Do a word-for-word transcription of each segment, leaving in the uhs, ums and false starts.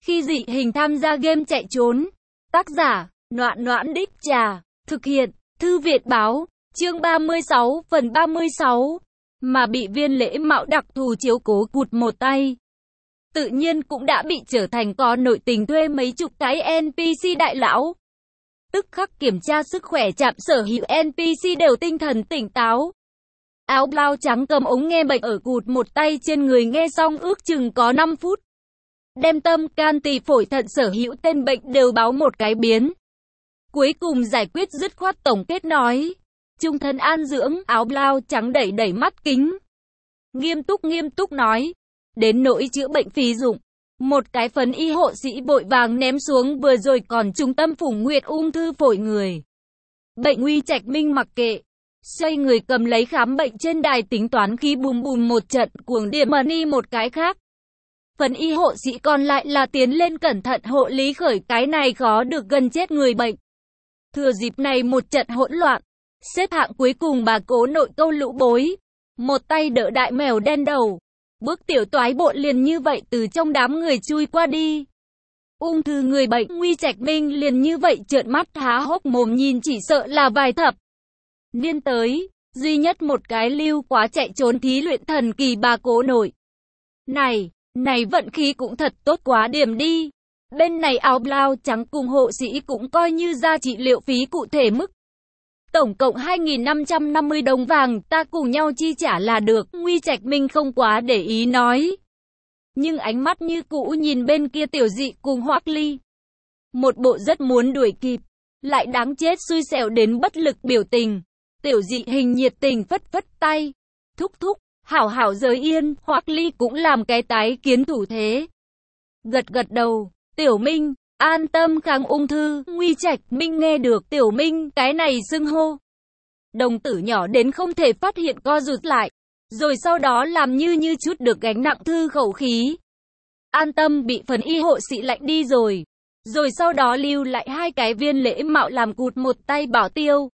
Khi dị hình tham gia game chạy trốn. Tác giả, Noãn Noãn Đích Trà. Thực hiện, Thư Việt Báo. Chương ba mươi sáu, phần ba mươi sáu. Mà bị viên lễ mạo đặc thù chiếu cố cụt một tay. Tự nhiên cũng đã bị trở thành có nội tình thuê mấy chục cái en pê xê đại lão. Tức khắc kiểm tra sức khỏe chạm sở hữu en pê xê đều tinh thần tỉnh táo. Áo blau trắng cầm ống nghe bệnh ở cụt một tay trên người nghe xong ước chừng có năm phút. Đem tâm can tỳ phổi thận sở hữu tên bệnh đều báo một cái biến. Cuối cùng giải quyết dứt khoát tổng kết nói. Trung thân an dưỡng, áo blau trắng đẩy đẩy mắt kính. Nghiêm túc nghiêm túc nói. Đến nỗi chữa bệnh phí dụng. Một cái phấn y hộ sĩ vội vàng ném xuống vừa rồi còn trung tâm Phùng Nguyệt ung thư phổi người. Bệnh nguy Trạch Minh mặc kệ. Xoay người cầm lấy khám bệnh trên đài tính toán khi bùm bùm một trận cuồng điểm money một cái khác. Phấn y hộ sĩ còn lại là tiến lên cẩn thận hộ lý khởi cái này khó được gần chết người bệnh. Thừa dịp này một trận hỗn loạn. Xếp hạng cuối cùng bà cố nội câu lũ bối. Một tay đỡ đại mèo đen đầu. Bước tiểu toái bộ liền như vậy từ trong đám người chui qua đi. Ung thư người bệnh nguy Trạch Minh liền như vậy trợn mắt há hốc mồm nhìn chỉ sợ là vài thập niên tới, duy nhất một cái lưu quá chạy trốn thí luyện thần kỳ bà cố nội. Này, này vận khí cũng thật tốt quá điểm đi. Bên này áo blau trắng cùng hộ sĩ cũng coi như ra trị liệu phí cụ thể mức. Tổng cộng hai nghìn năm trăm năm mươi đồng vàng, ta cùng nhau chi trả là được, nguy Trạch Minh không quá để ý nói. Nhưng ánh mắt như cũ nhìn bên kia tiểu dị cùng Hoắc Ly. Một bộ rất muốn đuổi kịp, lại đáng chết xui xẻo đến bất lực biểu tình. Tiểu dị hình nhiệt tình phất phất tay. Thúc thúc, hảo hảo giới yên, Hoắc Ly cũng làm cái tái kiến thủ thế. Gật gật đầu, Tiểu Minh, an tâm kháng ung thư, nguy Trạch Minh nghe được Tiểu Minh cái này xưng hô. Đồng tử nhỏ đến không thể phát hiện co rụt lại. Rồi sau đó làm như như chút được gánh nặng thư khẩu khí. An tâm bị phần y hộ sĩ lạnh đi rồi. Rồi sau đó lưu lại hai cái viên lễ mạo làm cụt một tay bảo tiêu.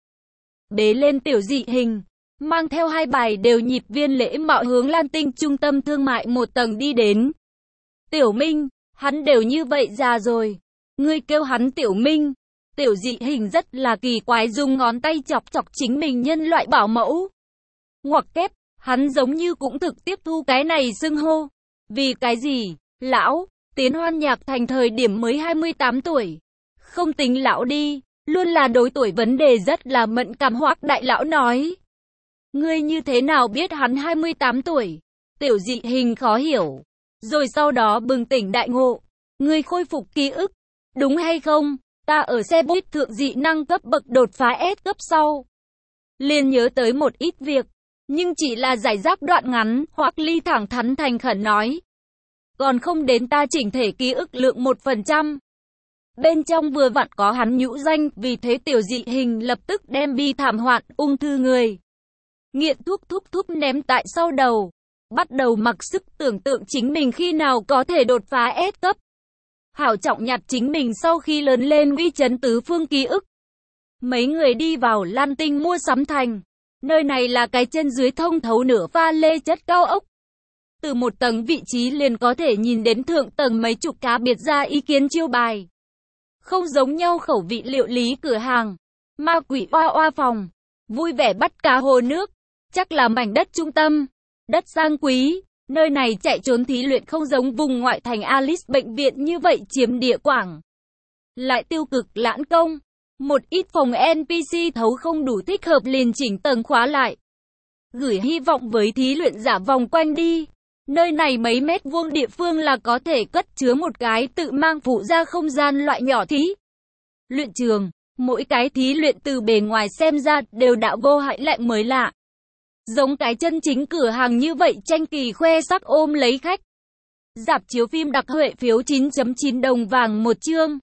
Bế lên tiểu dị hình. Mang theo hai bài đều nhịp viên lễ mạo hướng Lan Tinh trung tâm thương mại một tầng đi đến. Tiểu Minh, hắn đều như vậy già rồi. Ngươi kêu hắn Tiểu Minh. Tiểu dị hình rất là kỳ quái dùng ngón tay chọc chọc chính mình nhân loại bảo mẫu. Ngoặc kép, hắn giống như cũng thực tiếp thu cái này xưng hô. Vì cái gì? Lão, Tiến Hoan Nhạc Thành thời điểm mới hai mươi tám tuổi. Không tính lão đi, luôn là đối tuổi vấn đề rất là mẫn cảm. Hoắc đại lão nói. Ngươi như thế nào biết hắn hai mươi tám tuổi? Tiểu dị hình khó hiểu. Rồi sau đó bừng tỉnh đại ngộ. Ngươi khôi phục ký ức. Đúng hay không? Ta ở xe buýt thượng dị năng cấp bậc đột phá S cấp sau. Liền nhớ tới một ít việc. Nhưng chỉ là giải giáp đoạn ngắn, Hoắc Ly thẳng thắn thành khẩn nói. Còn không đến ta chỉnh thể ký ức lượng một phần trăm. Bên trong vừa vặn có hắn nhũ danh, vì thế tiểu dị hình lập tức đem bi thảm hoạn, ung thư người. Nghiện thuốc thúc thúc ném tại sau đầu. Bắt đầu mặc sức tưởng tượng chính mình khi nào có thể đột phá S cấp. Hảo trọng nhặt chính mình sau khi lớn lên uy chấn tứ phương ký ức. Mấy người đi vào Lan Tinh mua sắm thành. Nơi này là cái chân dưới thông thấu nửa pha lê chất cao ốc. Từ một tầng vị trí liền có thể nhìn đến thượng tầng mấy chục cá biệt ra ý kiến chiêu bài. Không giống nhau khẩu vị liệu lý cửa hàng. Ma quỷ oa oa phòng. Vui vẻ bắt cá hồ nước. Chắc là mảnh đất trung tâm. Đất sang quý. Nơi này chạy trốn thí luyện không giống vùng ngoại thành Alice bệnh viện như vậy chiếm địa quảng. Lại tiêu cực lãn công. Một ít phòng en pê xê thấu không đủ thích hợp liền chỉnh tầng khóa lại. Gửi hy vọng với thí luyện giả vòng quanh đi. Nơi này mấy mét vuông địa phương là có thể cất chứa một cái tự mang phụ ra không gian loại nhỏ thí luyện trường. Mỗi cái thí luyện từ bề ngoài xem ra đều đã vô hại lại mới lạ. Giống cái chân chính cửa hàng như vậy tranh kỳ khoe sắc ôm lấy khách. Rạp chiếu phim đặc huệ phiếu chín chấm chín đồng vàng một chương.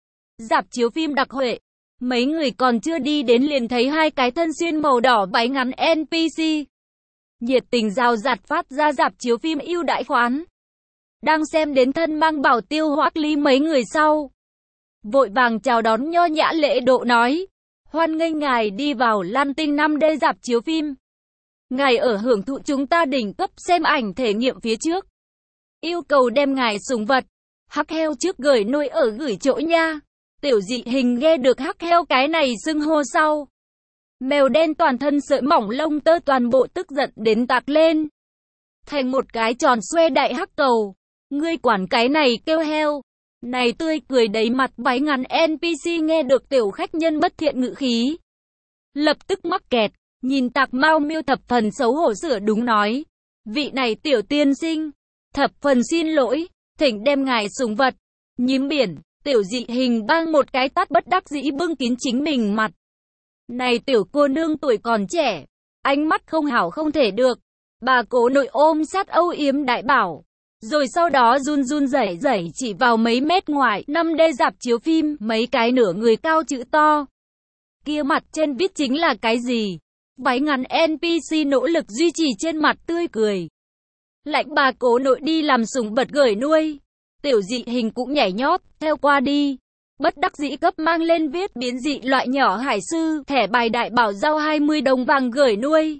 Rạp chiếu phim đặc huệ. Mấy người còn chưa đi đến liền thấy hai cái thân xuyên màu đỏ váy ngắn en pê xê. Nhiệt tình rào rạt phát ra rạp chiếu phim ưu đãi khoán. Đang xem đến thân mang bảo tiêu Hoắc Ly mấy người sau. Vội vàng chào đón nho nhã lễ độ nói. Hoan nghênh ngài đi vào Lan Tinh năm D rạp chiếu phim. Ngài ở hưởng thụ chúng ta đỉnh cấp xem ảnh thể nghiệm phía trước. Yêu cầu đem ngài sủng vật. Hắc heo trước gửi nuôi ở gửi chỗ nha. Tiểu dị hình nghe được hắc heo cái này xưng hô sau. Mèo đen toàn thân sợi mỏng lông tơ toàn bộ tức giận đến tạc lên. Thành một cái tròn xoe đại hắc cầu. Ngươi quản cái này kêu heo. Này tươi cười đầy mặt váy ngắn en pê xê nghe được tiểu khách nhân bất thiện ngữ khí. Lập tức mắc kẹt, nhìn Tạc Mao Miêu thập phần xấu hổ sửa đúng nói. Vị này tiểu tiên sinh, thập phần xin lỗi, thỉnh đem ngài sủng vật. Nhím biển, tiểu dị hình bang một cái tát bất đắc dĩ bưng kín chính mình mặt. Này tiểu cô nương tuổi còn trẻ, ánh mắt không hảo không thể được. Bà cố nội ôm sát âu yếm đại bảo. Rồi sau đó run run rẩy rẩy chỉ vào mấy mét ngoài năm D rạp chiếu phim, mấy cái nửa người cao chữ to. Kia mặt trên viết chính là cái gì? Váy ngắn en pê xê nỗ lực duy trì trên mặt tươi cười. Lạnh bà cố nội đi làm sủng vật gửi nuôi. Tiểu dị hình cũng nhảy nhót, theo qua đi. Bất đắc dĩ cấp mang lên viết biến dị loại nhỏ hải sư, thẻ bài đại bảo giao hai mươi đồng vàng gửi nuôi.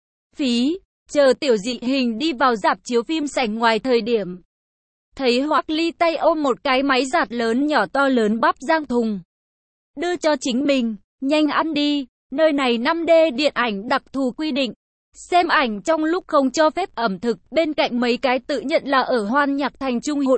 Phí. Chờ tiểu dị hình đi vào rạp chiếu phim sảnh ngoài thời điểm. Thấy Hoắc Ly tay ôm một cái máy giặt lớn nhỏ to lớn bắp rang thùng. Đưa cho chính mình, nhanh ăn đi, nơi này năm D điện ảnh đặc thù quy định. Xem ảnh trong lúc không cho phép ẩm thực, bên cạnh mấy cái tự nhận là ở Hoan Nhạc Thành Trung hỗn.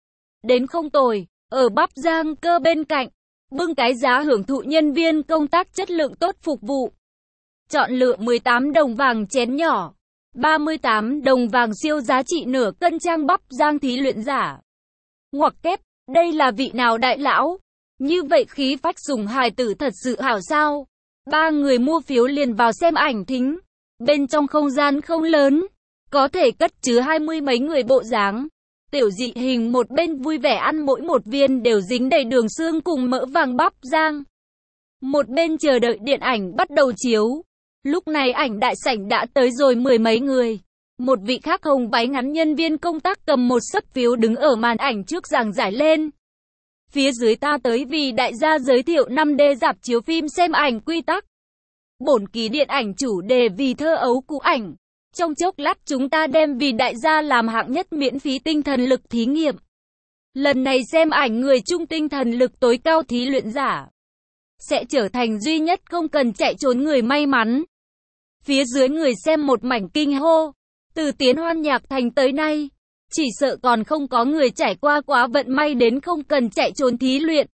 Đến không tồi, ở bắp rang cơ bên cạnh, bưng cái giá hưởng thụ nhân viên công tác chất lượng tốt phục vụ. Chọn lựa mười tám đồng vàng chén nhỏ. ba mươi tám đồng vàng siêu giá trị nửa cân trang bắp rang thí luyện giả. Ngoặc kép, đây là vị nào đại lão? Như vậy khí phách sủng hài tử thật sự hảo sao? Ba người mua phiếu liền vào xem ảnh thính. Bên trong không gian không lớn, có thể cất chứa hai mươi mấy người bộ dáng. Tiểu dị hình một bên vui vẻ ăn mỗi một viên đều dính đầy đường xương cùng mỡ vàng bắp rang. Một bên chờ đợi điện ảnh bắt đầu chiếu. Lúc này ảnh đại sảnh đã tới rồi mười mấy người. Một vị khác hồng váy ngắn nhân viên công tác cầm một sấp phiếu đứng ở màn ảnh trước giảng giải lên. Phía dưới ta tới vì đại gia giới thiệu năm D rạp chiếu phim xem ảnh quy tắc. Bổn ký điện ảnh chủ đề vì thơ ấu cụ ảnh. Trong chốc lát chúng ta đem vì đại gia làm hạng nhất miễn phí tinh thần lực thí nghiệm. Lần này xem ảnh người trung tinh thần lực tối cao thí luyện giả sẽ trở thành duy nhất không cần chạy trốn người may mắn. Phía dưới người xem một mảnh kinh hô. Từ tiến Hoan Nhạc Thành tới nay, chỉ sợ còn không có người trải qua quá vận may đến không cần chạy trốn thí luyện.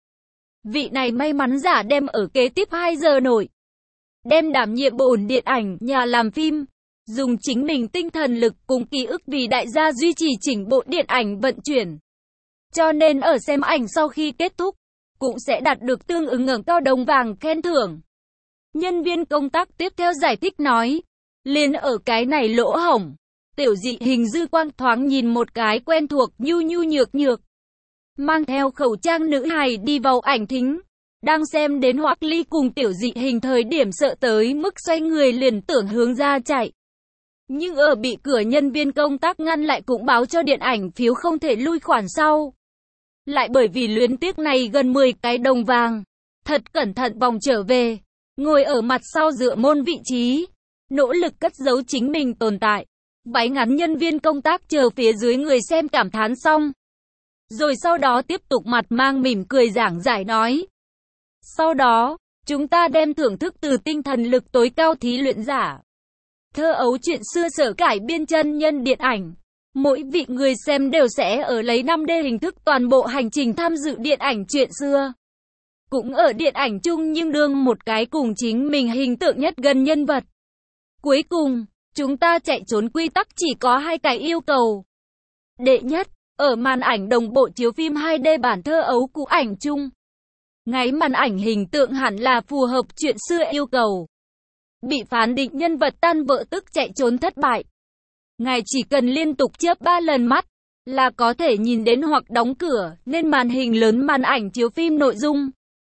Vị này may mắn giả đem ở kế tiếp hai giờ nổi. Đem đảm nhiệm bổn điện ảnh nhà làm phim. Dùng chính mình tinh thần lực cùng ký ức vì đại gia duy trì chỉnh bộ điện ảnh vận chuyển. Cho nên ở xem ảnh sau khi kết thúc, cũng sẽ đạt được tương ứng ngẩng cao đồng vàng khen thưởng. Nhân viên công tác tiếp theo giải thích nói, liền ở cái này lỗ hổng, tiểu dị hình dư quang thoáng nhìn một cái quen thuộc nhu nhu nhược nhược. Mang theo khẩu trang nữ hài đi vào ảnh thính, đang xem đến Hoắc Ly cùng tiểu dị hình thời điểm sợ tới mức xoay người liền tưởng hướng ra chạy. Nhưng ở bị cửa nhân viên công tác ngăn lại cũng báo cho điện ảnh phiếu không thể lui khoản sau. Lại bởi vì luyến tiếc này gần mười cái đồng vàng. Thật cẩn thận vòng trở về. Ngồi ở mặt sau dựa môn vị trí. Nỗ lực cất giấu chính mình tồn tại. Váy ngắn nhân viên công tác chờ phía dưới người xem cảm thán xong. Rồi sau đó tiếp tục mặt mang mỉm cười giảng giải nói. Sau đó, chúng ta đem thưởng thức từ tinh thần lực tối cao thí luyện giả. Thơ ấu chuyện xưa sở cải biên chân nhân điện ảnh. Mỗi vị người xem đều sẽ ở lấy năm D hình thức toàn bộ hành trình tham dự điện ảnh chuyện xưa. Cũng ở điện ảnh chung nhưng đương một cái cùng chính mình hình tượng nhất gần nhân vật. Cuối cùng, chúng ta chạy trốn quy tắc chỉ có hai cái yêu cầu. Đệ nhất, ở màn ảnh đồng bộ chiếu phim hai D bản thơ ấu cụ ảnh chung. Ngay màn ảnh hình tượng hẳn là phù hợp chuyện xưa yêu cầu. Bị phán định nhân vật tan vỡ tức chạy trốn thất bại. Ngài chỉ cần liên tục chớp ba lần mắt là có thể nhìn đến hoặc đóng cửa nên màn hình lớn màn ảnh chiếu phim nội dung.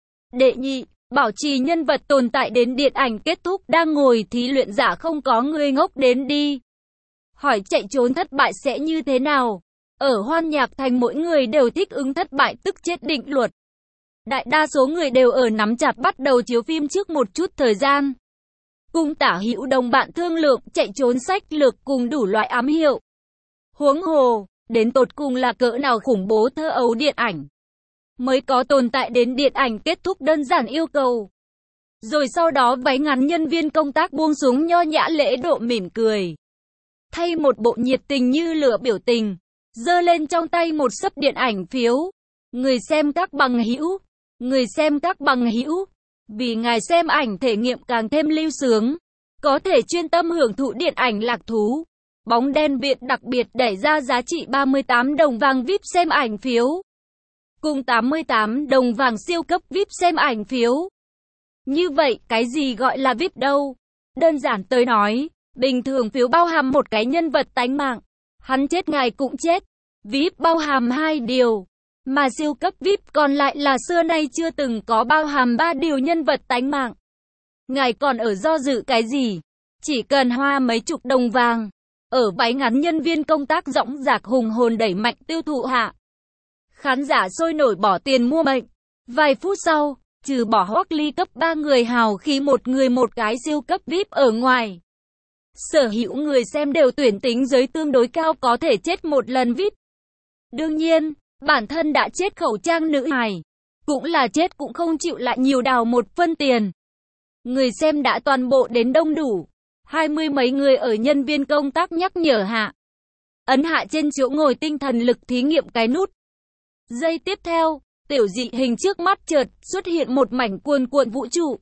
Đệ nhị, bảo trì nhân vật tồn tại đến điện ảnh kết thúc đang ngồi thí luyện giả không có người ngốc đến đi. Hỏi chạy trốn thất bại sẽ như thế nào? Ở Hoan Nhạc Thành mỗi người đều thích ứng thất bại tức chết định luật. Đại đa số người đều ở nắm chặt bắt đầu chiếu phim trước một chút thời gian. Cùng tả hữu đồng bạn thương lượng chạy trốn sách lược cùng đủ loại ám hiệu. Huống hồ, đến tột cùng là cỡ nào khủng bố thơ ấu điện ảnh. Mới có tồn tại đến điện ảnh kết thúc đơn giản yêu cầu. Rồi sau đó váy ngắn nhân viên công tác buông xuống nho nhã lễ độ mỉm cười. Thay một bộ nhiệt tình như lửa biểu tình, giơ lên trong tay một xấp điện ảnh phiếu. Người xem các bằng hữu, người xem các bằng hữu, vì ngài xem ảnh thể nghiệm càng thêm lưu sướng, có thể chuyên tâm hưởng thụ điện ảnh lạc thú. Bóng đen Việt đặc biệt đẩy ra giá trị ba mươi tám đồng vàng vi ai pi xem ảnh phiếu, cùng tám mươi tám đồng vàng siêu cấp vi ai pi xem ảnh phiếu. Như vậy, cái gì gọi là vi ai pi đâu? Đơn giản tới nói, bình thường phiếu bao hàm một cái nhân vật tánh mạng, hắn chết ngài cũng chết. vi ai pi bao hàm hai điều, mà siêu cấp vi ai pi còn lại là xưa nay chưa từng có bao hàm ba điều nhân vật tánh mạng. Ngài còn ở do dự cái gì? Chỉ cần hoa mấy chục đồng vàng, ở váy ngắn nhân viên công tác dõng dạc hùng hồn đẩy mạnh tiêu thụ hạ. Khán giả sôi nổi bỏ tiền mua mệnh. Vài phút sau, trừ bỏ Hoắc Ly cấp ba người hào khí một người một cái siêu cấp vi ai pi ở ngoài, sở hữu người xem đều tuyển tính giới tương đối cao có thể chết một lần vi ai pi. Đương nhiên, bản thân đã chết khẩu trang nữ hài, cũng là chết cũng không chịu lại nhiều đào một phân tiền. Người xem đã toàn bộ đến đông đủ, hai mươi mấy người ở nhân viên công tác nhắc nhở hạ. Ấn hạ trên chỗ ngồi tinh thần lực thí nghiệm cái nút. Giây tiếp theo, tiểu dị hình trước mắt chợt xuất hiện một mảnh cuồn cuộn vũ trụ.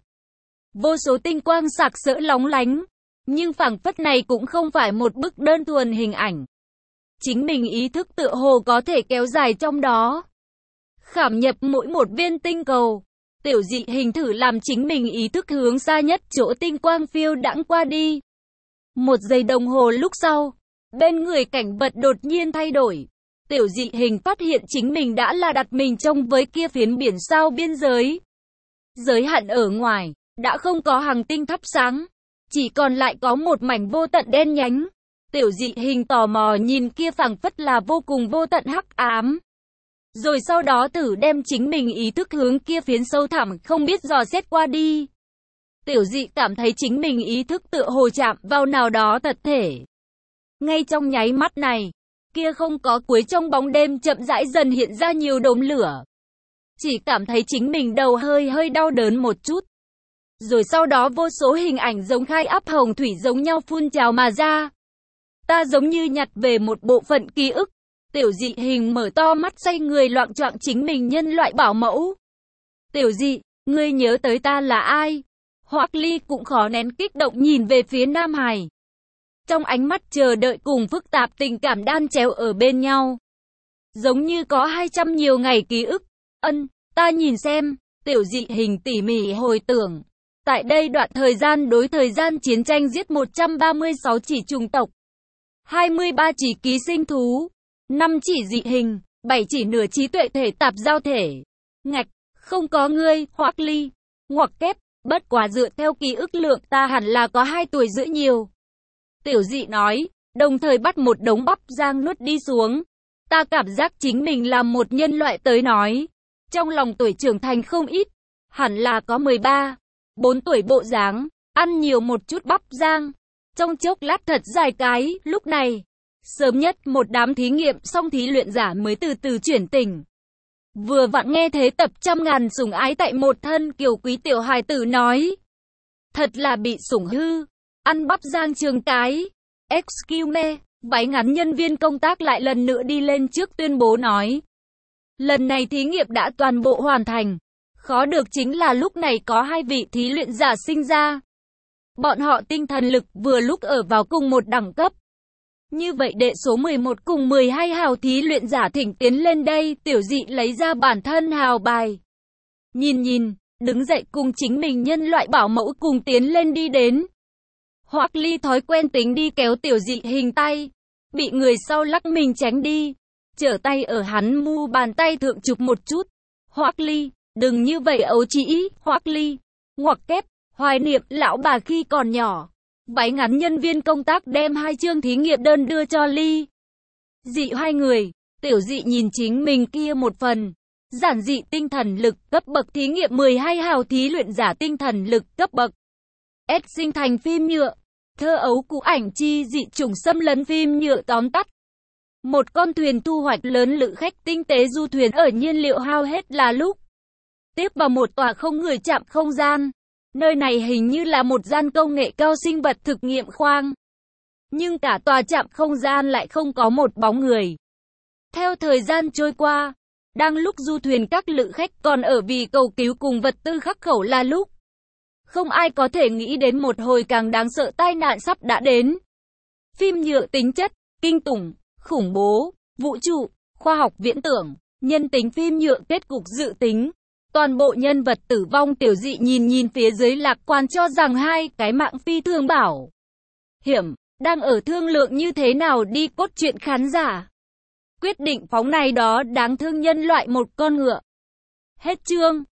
Vô số tinh quang sặc sỡ lóng lánh, nhưng phảng phất này cũng không phải một bức đơn thuần hình ảnh. Chính mình ý thức tựa hồ có thể kéo dài trong đó, khảm nhập mỗi một viên tinh cầu. Tiểu dị hình thử làm chính mình ý thức hướng xa nhất chỗ tinh quang phiêu đãng qua đi. Một giây đồng hồ lúc sau, bên người cảnh vật đột nhiên thay đổi. Tiểu dị hình phát hiện chính mình đã là đặt mình trong với kia phiến biển sao biên giới. Giới hạn ở ngoài, đã không có hàng tinh thắp sáng, chỉ còn lại có một mảnh vô tận đen nhánh. Tiểu dị hình tò mò nhìn kia phảng phất là vô cùng vô tận hắc ám. Rồi sau đó thử đem chính mình ý thức hướng kia phiến sâu thẳm không biết dò xét qua đi. Tiểu dị cảm thấy chính mình ý thức tựa hồ chạm vào nào đó thật thể. Ngay trong nháy mắt này, kia không có cuối trong bóng đêm chậm rãi dần hiện ra nhiều đốm lửa. Chỉ cảm thấy chính mình đầu hơi hơi đau đớn một chút. Rồi sau đó vô số hình ảnh giống khai áp hồng thủy giống nhau phun trào mà ra. Ta giống như nhặt về một bộ phận ký ức. Tiểu dị hình mở to mắt say người loạng choạng chính mình nhân loại bảo mẫu. Tiểu dị, ngươi nhớ tới ta là ai? Hoắc Ly cũng khó nén kích động nhìn về phía Nam Hải. Trong ánh mắt chờ đợi cùng phức tạp tình cảm đan chéo ở bên nhau. Giống như có hai trăm nhiều ngày ký ức. Ân, ta nhìn xem, tiểu dị hình tỉ mỉ hồi tưởng. Tại đây đoạn thời gian đối thời gian chiến tranh giết một trăm ba mươi sáu chỉ chủng tộc, hai mươi ba chỉ ký sinh thú, năm chỉ dị hình, bảy chỉ nửa trí tuệ thể tạp giao thể. Ngạch, không có ngươi, Hoắc Ly. Ngoặc kép, bất quá dựa theo ký ức lượng ta hẳn là có hai tuổi rưỡi nhiều. Tiểu dị nói, đồng thời bắt một đống bắp rang nuốt đi xuống. Ta cảm giác chính mình là một nhân loại tới nói. Trong lòng tuổi trưởng thành không ít, hẳn là có mười ba, bốn tuổi bộ dáng, ăn nhiều một chút bắp rang. Trong chốc lát thật dài cái, lúc này, sớm nhất một đám thí nghiệm xong thí luyện giả mới từ từ chuyển tỉnh. Vừa vặn nghe thế tập trăm ngàn sủng ái tại một thân kiều quý tiểu hài tử nói. Thật là bị sủng hư, ăn bắp rang trường cái. Excuse me, váy ngắn nhân viên công tác lại lần nữa đi lên trước tuyên bố nói. Lần này thí nghiệm đã toàn bộ hoàn thành. Khó được chính là lúc này có hai vị thí luyện giả sinh ra. Bọn họ tinh thần lực vừa lúc ở vào cùng một đẳng cấp. Như vậy đệ số mười một cùng mười hai hào thí luyện giả thỉnh tiến lên đây, tiểu dị lấy ra bản thân hào bài. Nhìn nhìn, đứng dậy cùng chính mình nhân loại bảo mẫu cùng tiến lên đi đến. Hoắc Ly thói quen tính đi kéo tiểu dị hình tay, bị người sau lắc mình tránh đi, trở tay ở hắn mu bàn tay thượng chụp một chút. Hoắc Ly, đừng như vậy ấu trĩ, Hoắc Ly. Ngoặc kép, hoài niệm lão bà khi còn nhỏ. Váy ngắn nhân viên công tác đem hai chương thí nghiệm đơn đưa cho Ly. Dị hai người, tiểu dị nhìn chính mình kia một phần. Giản dị tinh thần lực cấp bậc thí nghiệm mười hai hào thí luyện giả tinh thần lực cấp bậc. S sinh thành phim nhựa. Thơ ấu cũ ảnh chi dị chủng xâm lấn phim nhựa tóm tắt. Một con thuyền thu hoạch lớn lữ khách tinh tế du thuyền ở nhiên liệu hao hết là lúc tiếp vào một tòa không người trạm không gian. Nơi này hình như là một gian công nghệ cao sinh vật thực nghiệm khoang. Nhưng cả tòa trạm không gian lại không có một bóng người. Theo thời gian trôi qua, đang lúc du thuyền các lữ khách còn ở vì cầu cứu cùng vật tư khắc khẩu là lúc không ai có thể nghĩ đến một hồi càng đáng sợ tai nạn sắp đã đến. Phim nhựa tính chất, kinh tủng, khủng bố, vũ trụ, khoa học viễn tưởng, nhân tính phim nhựa kết cục dự tính. Toàn bộ nhân vật tử vong tiểu dị nhìn nhìn phía dưới lạc quan cho rằng hai cái mạng phi thường bảo hiểm, đang ở thương lượng như thế nào đi cốt truyện khán giả. Quyết định phóng này đó đáng thương nhân loại một con ngựa. Hết chương.